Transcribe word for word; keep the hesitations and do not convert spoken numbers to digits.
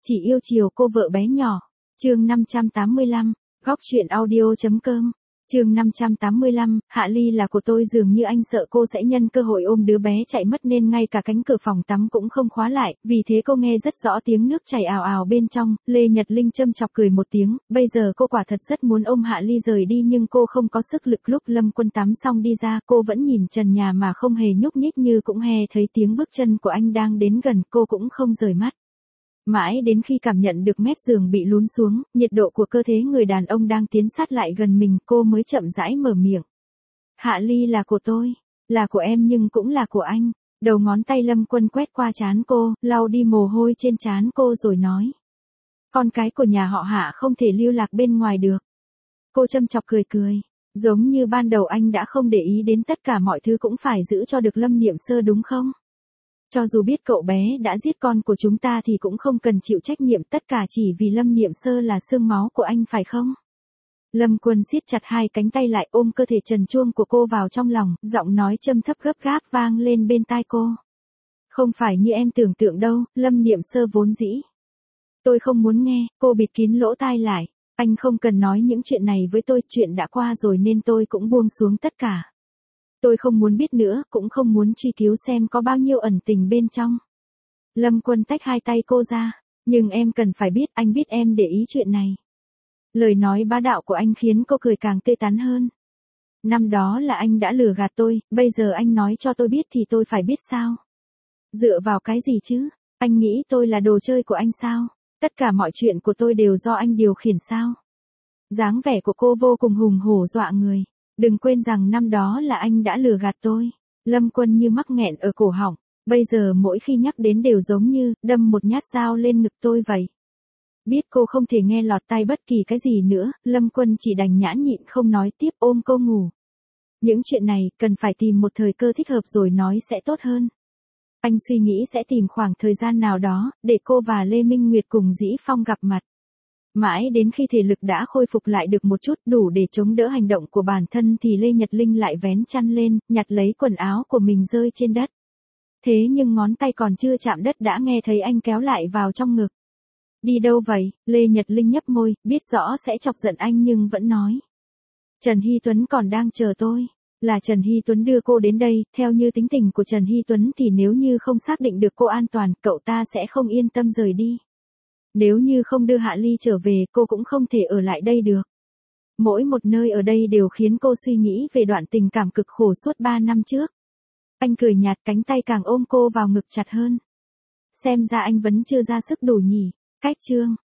Chỉ yêu chiều cô vợ bé nhỏ. Chương năm trăm tám mươi lăm, góc truyện audio chấm com. Chương năm trăm tám mươi lăm, Hạ Ly là của tôi, dường như anh sợ cô sẽ nhân cơ hội ôm đứa bé chạy mất nên ngay cả cánh cửa phòng tắm cũng không khóa lại, vì thế cô nghe rất rõ tiếng nước chảy ào ào bên trong. Lê Nhật Linh châm chọc cười một tiếng, bây giờ cô quả thật rất muốn ôm Hạ Ly rời đi nhưng cô không có sức lực. Lúc Lâm Quân tắm xong đi ra, cô vẫn nhìn trần nhà mà không hề nhúc nhích, như cũng nghe thấy tiếng bước chân của anh đang đến gần, cô cũng không rời mắt. Mãi đến khi cảm nhận được mép giường bị lún xuống, nhiệt độ của cơ thể người đàn ông đang tiến sát lại gần mình, cô mới chậm rãi mở miệng. Hạ Ly là của tôi, là của em nhưng cũng là của anh. Đầu ngón tay Lâm Quân quét qua trán cô, lau đi mồ hôi trên trán cô rồi nói. Con cái của nhà họ Hạ không thể lưu lạc bên ngoài được. Cô châm chọc cười cười. Giống như ban đầu anh đã không để ý đến tất cả mọi thứ cũng phải giữ cho được Lâm Niệm Sơ đúng không? Cho dù biết cậu bé đã giết con của chúng ta thì cũng không cần chịu trách nhiệm, tất cả chỉ vì Lâm Niệm Sơ là xương máu của anh phải không? Lâm Quân siết chặt hai cánh tay lại, ôm cơ thể trần truông của cô vào trong lòng, giọng nói châm thấp gấp gáp vang lên bên tai cô. Không phải như em tưởng tượng đâu, Lâm Niệm Sơ vốn dĩ. Tôi không muốn nghe, cô bịt kín lỗ tai lại. Anh không cần nói những chuyện này với tôi, chuyện đã qua rồi nên tôi cũng buông xuống tất cả. Tôi không muốn biết nữa, cũng không muốn truy cứu xem có bao nhiêu ẩn tình bên trong. Lâm Quân tách hai tay cô ra. Nhưng em cần phải biết, anh biết em để ý chuyện này. Lời nói bá đạo của anh khiến cô cười càng tươi tắn hơn. Năm đó là anh đã lừa gạt tôi, bây giờ anh nói cho tôi biết thì tôi phải biết sao? Dựa vào cái gì chứ? Anh nghĩ tôi là đồ chơi của anh sao? Tất cả mọi chuyện của tôi đều do anh điều khiển sao? Dáng vẻ của cô vô cùng hùng hổ dọa người. Đừng quên rằng năm đó là anh đã lừa gạt tôi. Lâm Quân như mắc nghẹn ở cổ họng. Bây giờ mỗi khi nhắc đến đều giống như đâm một nhát dao lên ngực tôi vậy. Biết cô không thể nghe lọt tai bất kỳ cái gì nữa, Lâm Quân chỉ đành nhãn nhịn không nói tiếp, ôm cô ngủ. Những chuyện này cần phải tìm một thời cơ thích hợp rồi nói sẽ tốt hơn. Anh suy nghĩ sẽ tìm khoảng thời gian nào đó để cô và Lê Minh Nguyệt cùng Dĩ Phong gặp mặt. Mãi đến khi thể lực đã khôi phục lại được một chút đủ để chống đỡ hành động của bản thân thì Lê Nhật Linh lại vén chăn lên, nhặt lấy quần áo của mình rơi trên đất. Thế nhưng ngón tay còn chưa chạm đất đã nghe thấy anh kéo lại vào trong ngực. Đi đâu vậy? Lê Nhật Linh nhấp môi, biết rõ sẽ chọc giận anh nhưng vẫn nói. Trần Hy Tuấn còn đang chờ tôi. Là Trần Hy Tuấn đưa cô đến đây, theo như tính tình của Trần Hy Tuấn thì nếu như không xác định được cô an toàn, cậu ta sẽ không yên tâm rời đi. Nếu như không đưa Hạ Ly trở về, cô cũng không thể ở lại đây được. Mỗi một nơi ở đây đều khiến cô suy nghĩ về đoạn tình cảm cực khổ suốt ba năm trước. Anh cười nhạt, cánh tay càng ôm cô vào ngực chặt hơn. Xem ra anh vẫn chưa ra sức đủ nhỉ. Cách chương